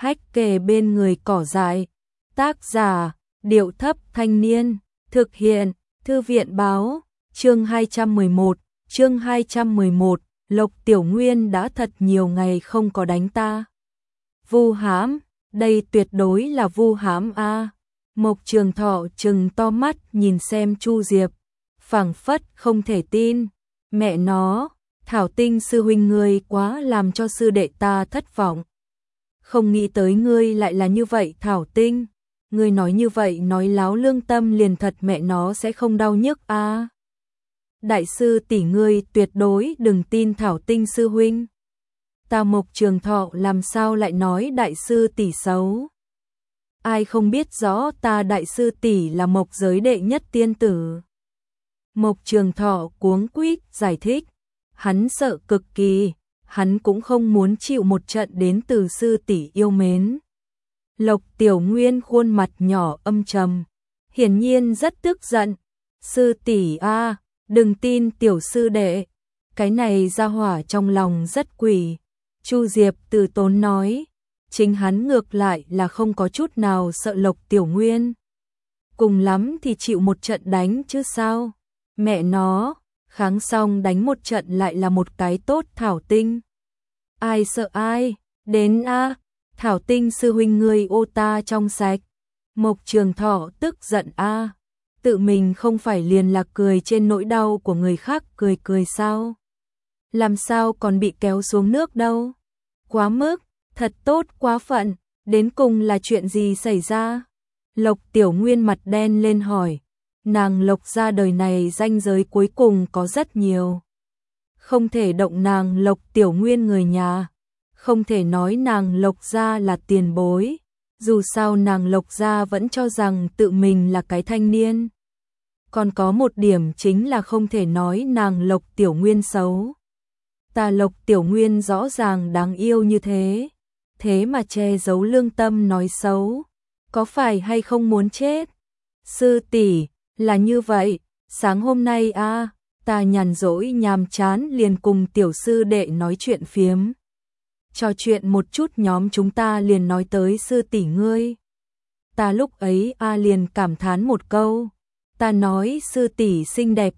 hách kề bên người cỏ dại. Tác giả, Điệu Thấp Thanh Niên. Thực hiện, Thư viện Báo. Chương 211, Lộc Tiểu Nguyên đã thật nhiều ngày không có đánh ta. Vu hãm, đây tuyệt đối là vu hãm a. Mộc Trường Thọ trừng to mắt nhìn xem Chu Diệp, phảng phất không thể tin. Mẹ nó, Thảo Tinh sư huynh ngươi quá làm cho sư đệ ta thất vọng. Không nghĩ tới ngươi lại là như vậy Thảo Tinh. Ngươi nói như vậy nói láo lương tâm liền thật mẹ nó sẽ không đau nhức a. Đại sư tỷ ngươi tuyệt đối đừng tin Thảo Tinh sư huynh. Ta Mộc Trường Thọ làm sao lại nói đại sư tỷ xấu. Ai không biết rõ ta đại sư tỷ là Mộc giới đệ nhất tiên tử. Mộc Trường Thọ cuống quýt giải thích. Hắn sợ cực kỳ, hắn cũng không muốn chịu một trận đến từ sư tỷ yêu mến. Lộc Tiểu Nguyên khuôn mặt nhỏ âm trầm, hiển nhiên rất tức giận. Sư tỷ a, đừng tin tiểu sư đệ, cái này ra hỏa trong lòng rất quỷ. Chu Diệp từ tốn nói, chính hắn ngược lại là không có chút nào sợ Lộc Tiểu Nguyên. Cùng lắm thì chịu một trận đánh chứ sao. Mẹ nó, kháng xong đánh một trận lại là một cái tốt Thảo Tinh. Ai sợ ai, đến a. Thảo Tinh sư huynh ngươi ô ta trong sạch. Mộc Trường Thọ tức giận a. Tự mình không phải liền là cười trên nỗi đau của người khác cười sao? Làm sao còn bị kéo xuống nước đâu? Quá mức, thật tốt quá phận, đến cùng là chuyện gì xảy ra? Lộc Tiểu Nguyên mặt đen lên hỏi. Nàng Lộc gia đời này ranh giới cuối cùng có rất nhiều. Không thể động nàng Lộc Tiểu Nguyên người nhà. Không thể nói nàng Lộc gia là tiền bối. Dù sao nàng Lộc gia vẫn cho rằng tự mình là cái thanh niên. Còn có một điểm chính là không thể nói nàng Lộc Tiểu Nguyên xấu. Ta Lộc Tiểu Nguyên rõ ràng đáng yêu như thế. Thế mà che giấu lương tâm nói xấu. Có phải hay không muốn chết? Sư tỷ, là như vậy. Sáng hôm nay a, ta nhàn rỗi nhàm chán liền cùng tiểu sư đệ nói chuyện phiếm. Trò chuyện một chút nhóm chúng ta liền nói tới sư tỷ ngươi. Ta lúc ấy liền cảm thán một câu. Ta nói sư tỷ xinh đẹp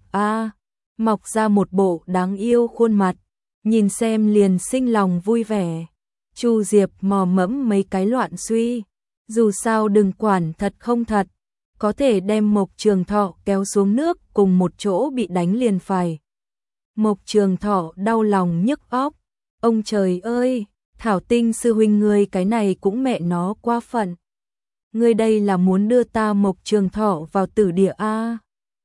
mọc ra một bộ đáng yêu khuôn mặt, nhìn xem liền sinh lòng vui vẻ. Chu Diệp mò mẫm mấy cái loạn suy, dù sao đừng quản thật không thật, có thể đem Mộc Trường Thọ kéo xuống nước cùng một chỗ bị đánh liền phải. Mộc Trường Thọ đau lòng nhức óc, ông trời ơi, Thảo Tinh sư huynh ngươi cái này cũng mẹ nó quá phận. Ngươi đây là muốn đưa ta Mộc Trường Thọ vào tử địa a.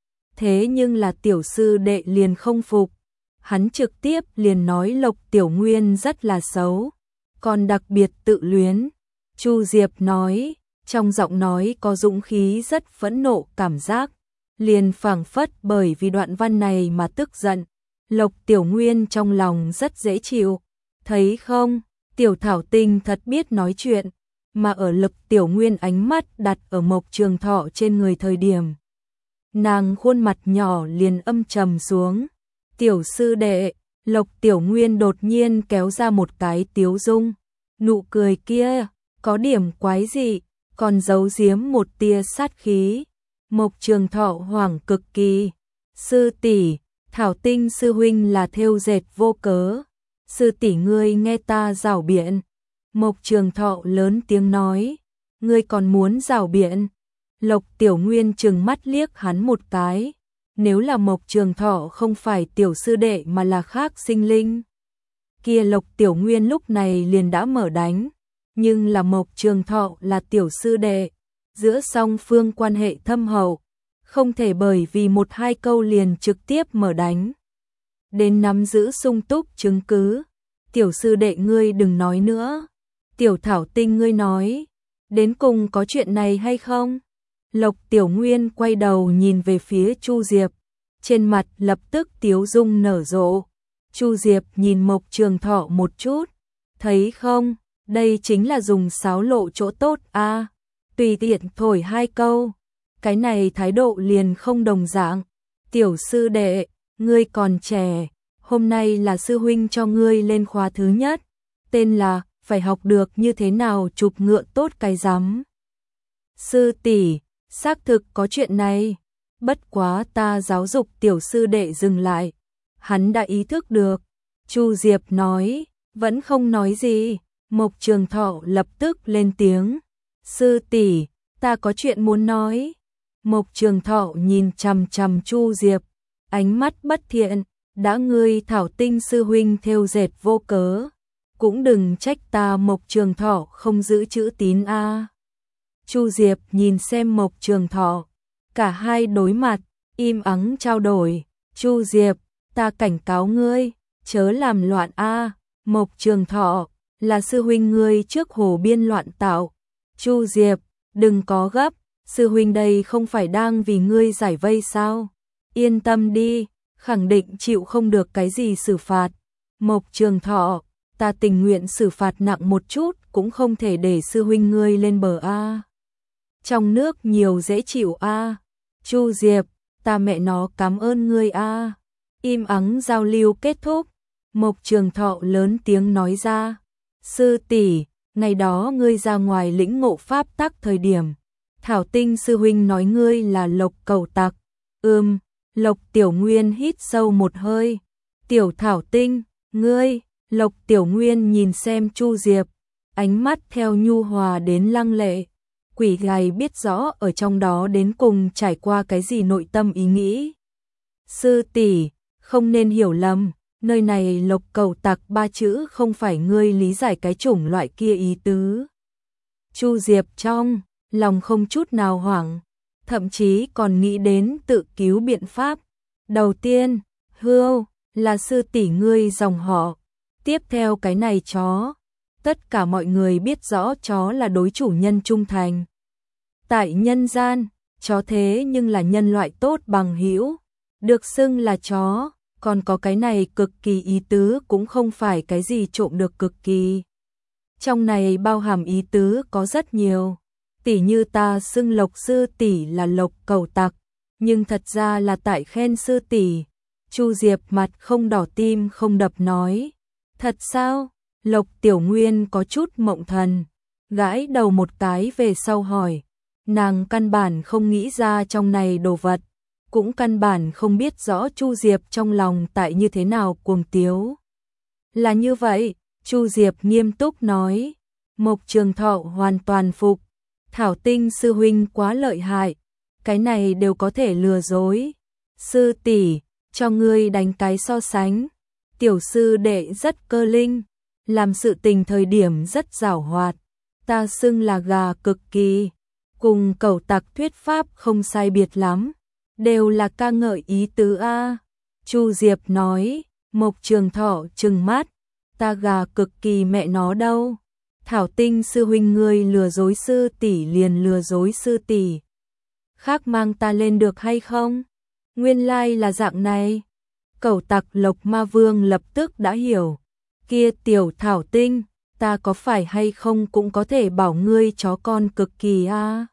Thế nhưng là tiểu sư đệ liền không phục. Hắn trực tiếp liền nói Lộc Tiểu Nguyên rất là xấu, còn đặc biệt tự luyến. Chu Diệp nói, trong giọng nói có dũng khí rất phẫn nộ cảm giác, liền phảng phất bởi vì đoạn văn này mà tức giận. Lộc Tiểu Nguyên trong lòng rất dễ chịu, thấy không, tiểu Thảo Tinh thật biết nói chuyện. Mà ở Lộc Tiểu Nguyên ánh mắt đặt ở Mộc Trường Thọ trên người thời điểm, nàng khuôn mặt nhỏ liền âm trầm xuống. Tiểu sư đệ, Lộc Tiểu Nguyên đột nhiên kéo ra một cái tiếu dung, nụ cười kia có điểm quái dị, còn giấu giếm một tia sát khí. Mộc Trường Thọ hoảng cực kỳ. Sư tỷ, Thảo Tinh sư huynh là thêu dệt vô cớ. Sư tỷ ngươi nghe ta giảo biện. Mộc Trường Thọ lớn tiếng nói, ngươi còn muốn giảo biện? Lộc Tiểu Nguyên trừng mắt liếc hắn một cái. Nếu là Mộc Trường Thọ không phải tiểu sư đệ mà là khác sinh linh, kia Lộc Tiểu Nguyên lúc này liền đã mở đánh. Nhưng là Mộc Trường Thọ là tiểu sư đệ, giữa song phương quan hệ thâm hậu, không thể bởi vì một hai câu liền trực tiếp mở đánh. Đến nắm giữ sung túc chứng cứ. Tiểu sư đệ ngươi đừng nói nữa. Tiểu Thảo Tinh ngươi nói, đến cùng có chuyện này hay không? Lộc Tiểu Nguyên quay đầu nhìn về phía Chu Diệp, trên mặt lập tức tiếu dung nở rộ. Chu Diệp nhìn Mộc Trường Thọ một chút, thấy không, đây chính là dùng sáo lộ chỗ tốt a. Tùy tiện thổi hai câu, cái này thái độ liền không đồng dạng. Tiểu sư đệ, ngươi còn trẻ, hôm nay là sư huynh cho ngươi lên khóa thứ nhất, tên là phải học được như thế nào chụp ngựa tốt cái rắm. Sư tỷ, xác thực có chuyện này, bất quá ta giáo dục tiểu sư đệ dừng lại, hắn đã ý thức được. Chu Diệp nói, vẫn không nói gì. Mộc Trường Thọ lập tức lên tiếng, sư tỷ, ta có chuyện muốn nói. Mộc Trường Thọ nhìn chằm chằm Chu Diệp, ánh mắt bất thiện, đã ngươi Thảo Tinh sư huynh thêu dệt vô cớ, cũng đừng trách ta. Mộc Trường Thọ không giữ chữ tín a. Chu Diệp nhìn xem Mộc Trường Thọ, cả hai đối mặt, im ắng trao đổi. Chu Diệp, ta cảnh cáo ngươi, chớ làm loạn a. Mộc Trường Thọ, là sư huynh ngươi trước hồ biên loạn tạo. Chu Diệp, đừng có gấp, sư huynh đây không phải đang vì ngươi giải vây sao? Yên tâm đi, khẳng định chịu không được cái gì xử phạt. Mộc Trường Thọ, ta tình nguyện xử phạt nặng một chút, cũng không thể để sư huynh ngươi lên bờ a. Trong nước nhiều dễ chịu a. Chu Diệp, ta mẹ nó cảm ơn ngươi a. Im ắng giao lưu kết thúc, Mộc Trường Thọ lớn tiếng nói ra, sư tỷ, ngày đó ngươi ra ngoài lĩnh ngộ pháp tắc thời điểm, Thảo Tinh sư huynh nói ngươi là Lộc Cẩu Tặc. Lộc Tiểu Nguyên hít sâu một hơi. Tiểu Thảo Tinh, ngươi. Lộc Tiểu Nguyên nhìn xem Chu Diệp, ánh mắt theo nhu hòa đến lăng lệ. Quỷ gầy biết rõ ở trong đó đến cùng trải qua cái gì nội tâm ý nghĩ. Sư tỷ, không nên hiểu lầm, nơi này Lộc Cẩu Tặc ba chữ không phải ngươi lý giải cái chủng loại kia ý tứ. Chu Diệp trong lòng không chút nào hoảng, thậm chí còn nghĩ đến tự cứu biện pháp. Đầu tiên, Hưu là sư tỷ ngươi dòng họ, tiếp theo cái này chó, tất cả mọi người biết rõ chó là đối chủ nhân trung thành. Tại nhân gian, chó thế nhưng là nhân loại tốt bằng hữu, được xưng là chó, còn có cái này cực kỳ ý tứ cũng không phải cái gì trộm được cực kỳ. Trong này bao hàm ý tứ có rất nhiều, tỉ như ta xưng Lộc sư tỷ là Lộc Cẩu Tặc, nhưng thật ra là tại khen sư tỷ. Chu Diệp mặt không đỏ tim không đập nói, thật sao? Lộc Tiểu Nguyên có chút mộng thần, gãi đầu một cái về sau hỏi, nàng căn bản không nghĩ ra trong này đồ vật, cũng căn bản không biết rõ Chu Diệp trong lòng tại như thế nào cuồng tiếu. Là như vậy, Chu Diệp nghiêm túc nói, Mộc Trường Thọ hoàn toàn phục, Thảo Tinh sư huynh quá lợi hại, cái này đều có thể lừa dối. Sư tỷ, cho ngươi đánh cái so sánh, tiểu sư đệ rất cơ linh, làm sự tình thời điểm rất giảo hoạt, ta xưng là gà cực kỳ, cùng Cẩu Tặc thuyết pháp không sai biệt lắm, đều là ca ngợi ý tứ a. Chu Diệp nói. Mộc Trường Thọ trừng mắt, ta gà cực kỳ mẹ nó đâu. Thảo Tinh sư huynh ngươi lừa dối sư tỷ liền lừa dối sư tỷ, khác mang ta lên được hay không? Nguyên lai là dạng này. Cẩu Tặc Lộc Ma Vương lập tức đã hiểu, kia tiểu Thảo Tinh, ta có phải hay không cũng có thể bảo ngươi chó con cực kỳ a.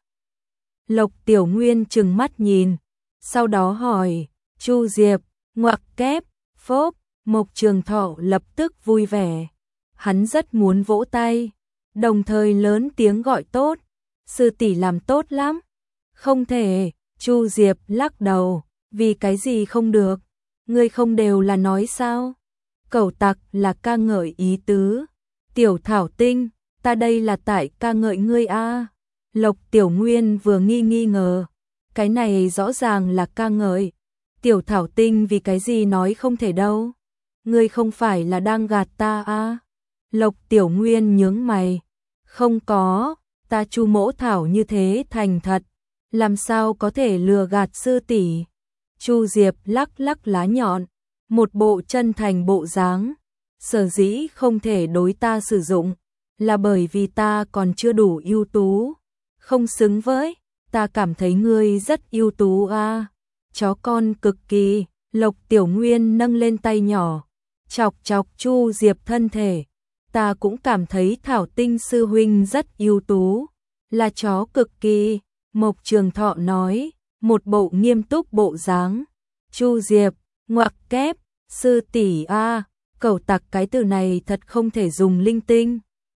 Lộc Tiểu Nguyên trừng mắt nhìn, sau đó hỏi, Chu Diệp, ngoặc kép, phốp. Mộc Trường Thọ lập tức vui vẻ, hắn rất muốn vỗ tay, đồng thời lớn tiếng gọi tốt, sư tỷ làm tốt lắm. Không thể, Chu Diệp lắc đầu, vì cái gì không được, ngươi không đều là nói sao? Cẩu Tặc là ca ngợi ý tứ, tiểu Thảo Tinh, ta đây là tại ca ngợi ngươi a. Lộc Tiểu Nguyên vừa nghi ngờ, cái này rõ ràng là ca ngợi, tiểu Thảo Tinh vì cái gì nói không thể đâu? Ngươi không phải là đang gạt ta à? Lộc Tiểu Nguyên nhướng mày, không có, ta Chu Mỗ Thảo như thế thành thật, làm sao có thể lừa gạt sư tỷ? Chu Diệp lắc lắc lá nhọn, một bộ chân thành bộ dáng, sở dĩ không thể đối ta sử dụng, là bởi vì ta còn chưa đủ ưu tú, không xứng với, ta cảm thấy ngươi rất ưu tú à? Chó con cực kỳ. Lộc Tiểu Nguyên nâng lên tay nhỏ, chọc chọc Chu Diệp thân thể, ta cũng cảm thấy Thảo Tinh sư huynh rất ưu tú, là chó cực kỳ. Mộc Trường Thọ nói, một bộ nghiêm túc bộ dáng. Chu Diệp, ngoặc kép, sư tỷ a, Cẩu Tặc cái từ này thật không thể dùng linh tinh.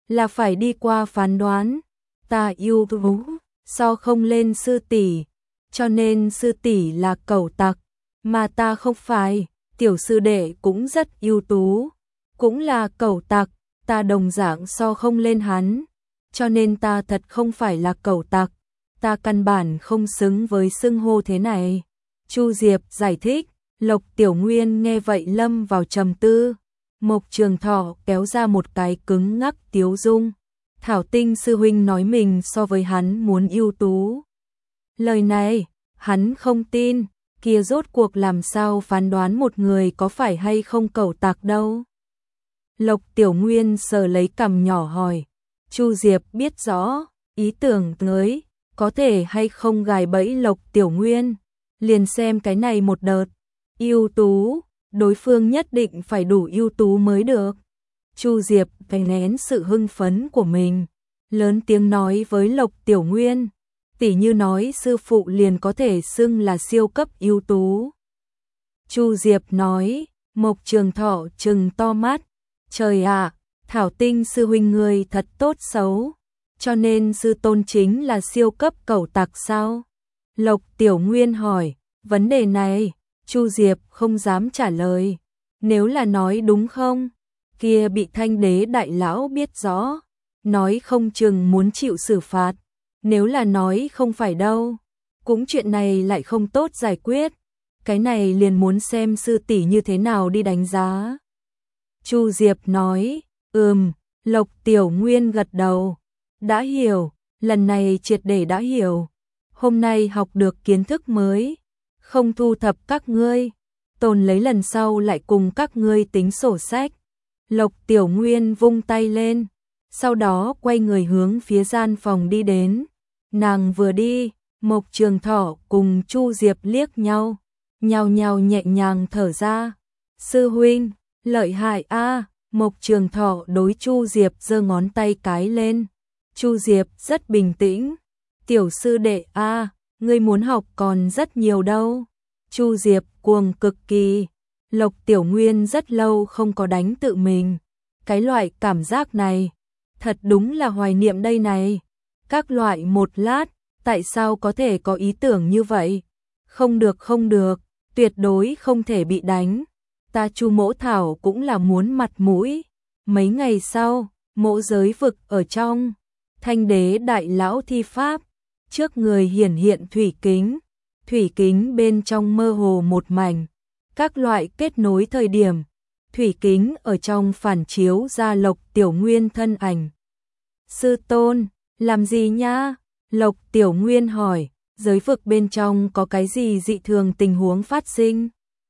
là phải đi qua phán đoán. Ta yêu tú, so không lên sư tỷ, cho nên sư tỷ là cẩu tặc, mà ta không phải. Tiểu sư đệ cũng rất ưu tú, cũng là cẩu tặc, ta đồng dạng so không lên hắn, cho nên ta thật không phải là cẩu tặc, ta căn bản không xứng với xưng hô thế này. Chu Diệp giải thích. Lộc Tiểu Nguyên nghe vậy lâm vào trầm tư. Mộc Trường Thọ kéo ra một cái cứng ngắc tiếu dung. Thảo Tinh sư huynh nói mình so với hắn muốn ưu tú. Lời này, hắn không tin, kia rốt cuộc làm sao phán đoán một người có phải hay không cẩu tặc đâu. Lộc Tiểu Nguyên sờ lấy cằm nhỏ hỏi. Chu Diệp biết rõ, ý tưởng tới, có thể hay không gài bẫy Lộc Tiểu Nguyên, liền xem cái này một đợt. Ưu tú, đối phương nhất định phải đủ ưu tú mới được. Chu Diệp đè nén sự hưng phấn của mình, lớn tiếng nói với Lộc Tiểu Nguyên, tỉ như nói sư phụ liền có thể xưng là siêu cấp ưu tú. Chu Diệp nói. Mộc Trường Thọ trừng to mắt, trời ạ, Thảo Tinh sư huynh người thật tốt xấu, cho nên sư tôn chính là siêu cấp cẩu tặc sao? Lộc Tiểu Nguyên hỏi. Vấn đề này Chu Diệp không dám trả lời. Nếu là nói đúng không, kia bị Thanh Đế đại lão biết rõ, nói không chừng muốn chịu xử phạt. Nếu là nói không phải đâu, cũng chuyện này lại không tốt giải quyết. Cái này liền muốn xem sư tỷ như thế nào đi đánh giá. Chu Diệp nói. Lộc Tiểu Nguyên gật đầu. Đã hiểu, lần này triệt để đã hiểu. Hôm nay học được kiến thức mới, không thu thập các ngươi, tồn lấy lần sau lại cùng các ngươi tính sổ sách. Lộc Tiểu Nguyên vung tay lên, sau đó quay người hướng phía gian phòng đi đến. Nàng vừa đi, Mộc Trường Thọ cùng Chu Diệp liếc nhau, nhao nhao nhẹ nhàng thở ra. Sư huynh, lợi hại a. Mộc Trường Thọ đối Chu Diệp giơ ngón tay cái lên. Chu Diệp rất bình tĩnh. Tiểu sư đệ a, ngươi muốn học còn rất nhiều đâu. Chu Diệp cuồng cực kỳ. Lộc Tiểu Nguyên rất lâu không có đánh tự mình. Cái loại cảm giác này, thật đúng là hoài niệm đây này. Các loại một lát, tại sao có thể có ý tưởng như vậy? Không được, tuyệt đối không thể bị đánh. Ta Chu Mỗ Thảo cũng là muốn mặt mũi. Mấy ngày sau, Mỗ Giới Vực ở trong Thanh Đế đại lão thi pháp, trước người hiển hiện thủy kính bên trong mơ hồ một mảnh, các loại kết nối thời điểm, thủy kính ở trong phản chiếu ra Lộc Tiểu Nguyên thân ảnh. Sư tôn, làm gì nha? Lộc Tiểu Nguyên hỏi. Giới vực bên trong có cái gì dị thường tình huống phát sinh?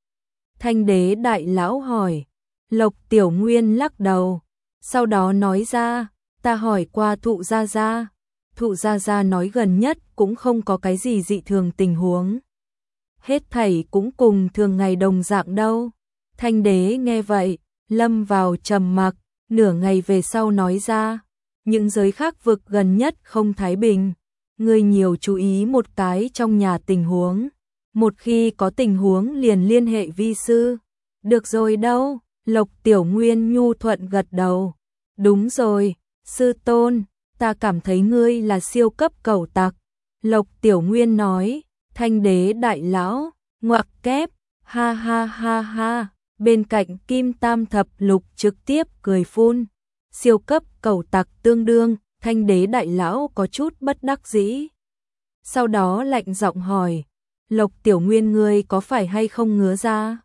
Thanh Đế đại lão hỏi. Lộc Tiểu Nguyên lắc đầu, sau đó nói ra, ta hỏi qua Thụ Gia Gia. Thụ Gia Gia nói gần nhất cũng không có cái gì dị thường tình huống. Hết thảy cũng cùng thường ngày đồng dạng đâu. Thanh Đế nghe vậy, lâm vào trầm mặc, nửa ngày về sau nói ra, những giới khác vực gần nhất không thái bình. Ngươi nhiều chú ý một cái trong nhà tình huống. Một khi có tình huống liền liên hệ vi sư. Được rồi đâu, Lộc Tiểu Nguyên nhu thuận gật đầu. Đúng rồi, sư tôn, ta cảm thấy ngươi là siêu cấp cẩu tặc. Lộc Tiểu Nguyên nói. Thanh Đế đại lão, ngoặc kép, ha ha ha ha. Bên cạnh Kim Tam Thập Lục trực tiếp cười phun. Siêu cấp cẩu tặc tương đương. Thanh Đế đại lão có chút bất đắc dĩ. Sau đó lạnh giọng hỏi, Lộc Tiểu Nguyên ngươi có phải hay không ngứa ra?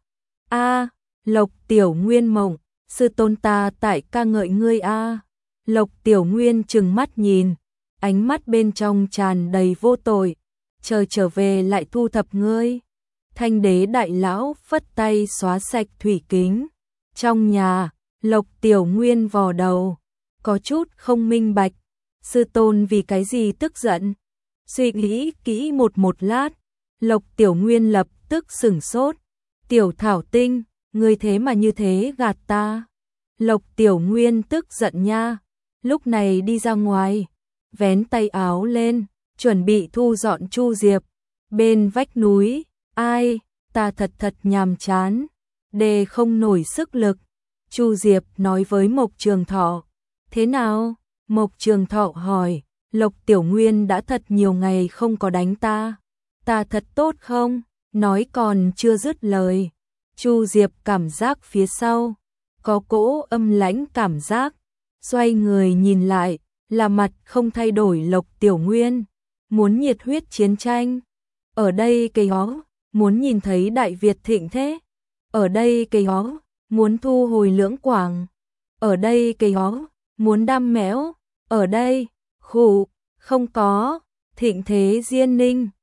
A, Lộc Tiểu Nguyên mộng, sư tôn ta tại ca ngợi ngươi a. Lộc Tiểu Nguyên trừng mắt nhìn, ánh mắt bên trong tràn đầy vô tội, chờ trở về lại thu thập ngươi. Thanh Đế đại lão phất tay xóa sạch thủy kính. Trong nhà, Lộc Tiểu Nguyên vò đầu, có chút không minh bạch. Sư tôn vì cái gì tức giận? Suy nghĩ kỹ một lát, Lộc Tiểu Nguyên lập tức sửng sốt. Tiểu Thảo Tinh, ngươi thế mà như thế gạt ta. Lộc Tiểu Nguyên tức giận nha, lúc này đi ra ngoài, vén tay áo lên, chuẩn bị thu dọn Chu Diệp. Bên vách núi, ai, ta thật nhàm chán, đề không nổi sức lực. Chu Diệp nói với Mộc Trường Thọ, thế nào, Mộc Trường Thọ hỏi, Lộc Tiểu Nguyên đã thật nhiều ngày không có đánh ta thật tốt không? Nói còn chưa dứt lời, Chu Diệp cảm giác phía sau có cỗ âm lãnh cảm giác, xoay người nhìn lại, là mặt không thay đổi Lộc Tiểu Nguyên, muốn nhiệt huyết chiến tranh. Ở đây cây ó, muốn nhìn thấy Đại Việt thịnh thế. Ở đây cây ó, muốn thu hồi Lưỡng Quảng. Ở đây cây ó, muốn đam mẽo. Ở đây, khụ, không có, thịnh thế Diên Ninh.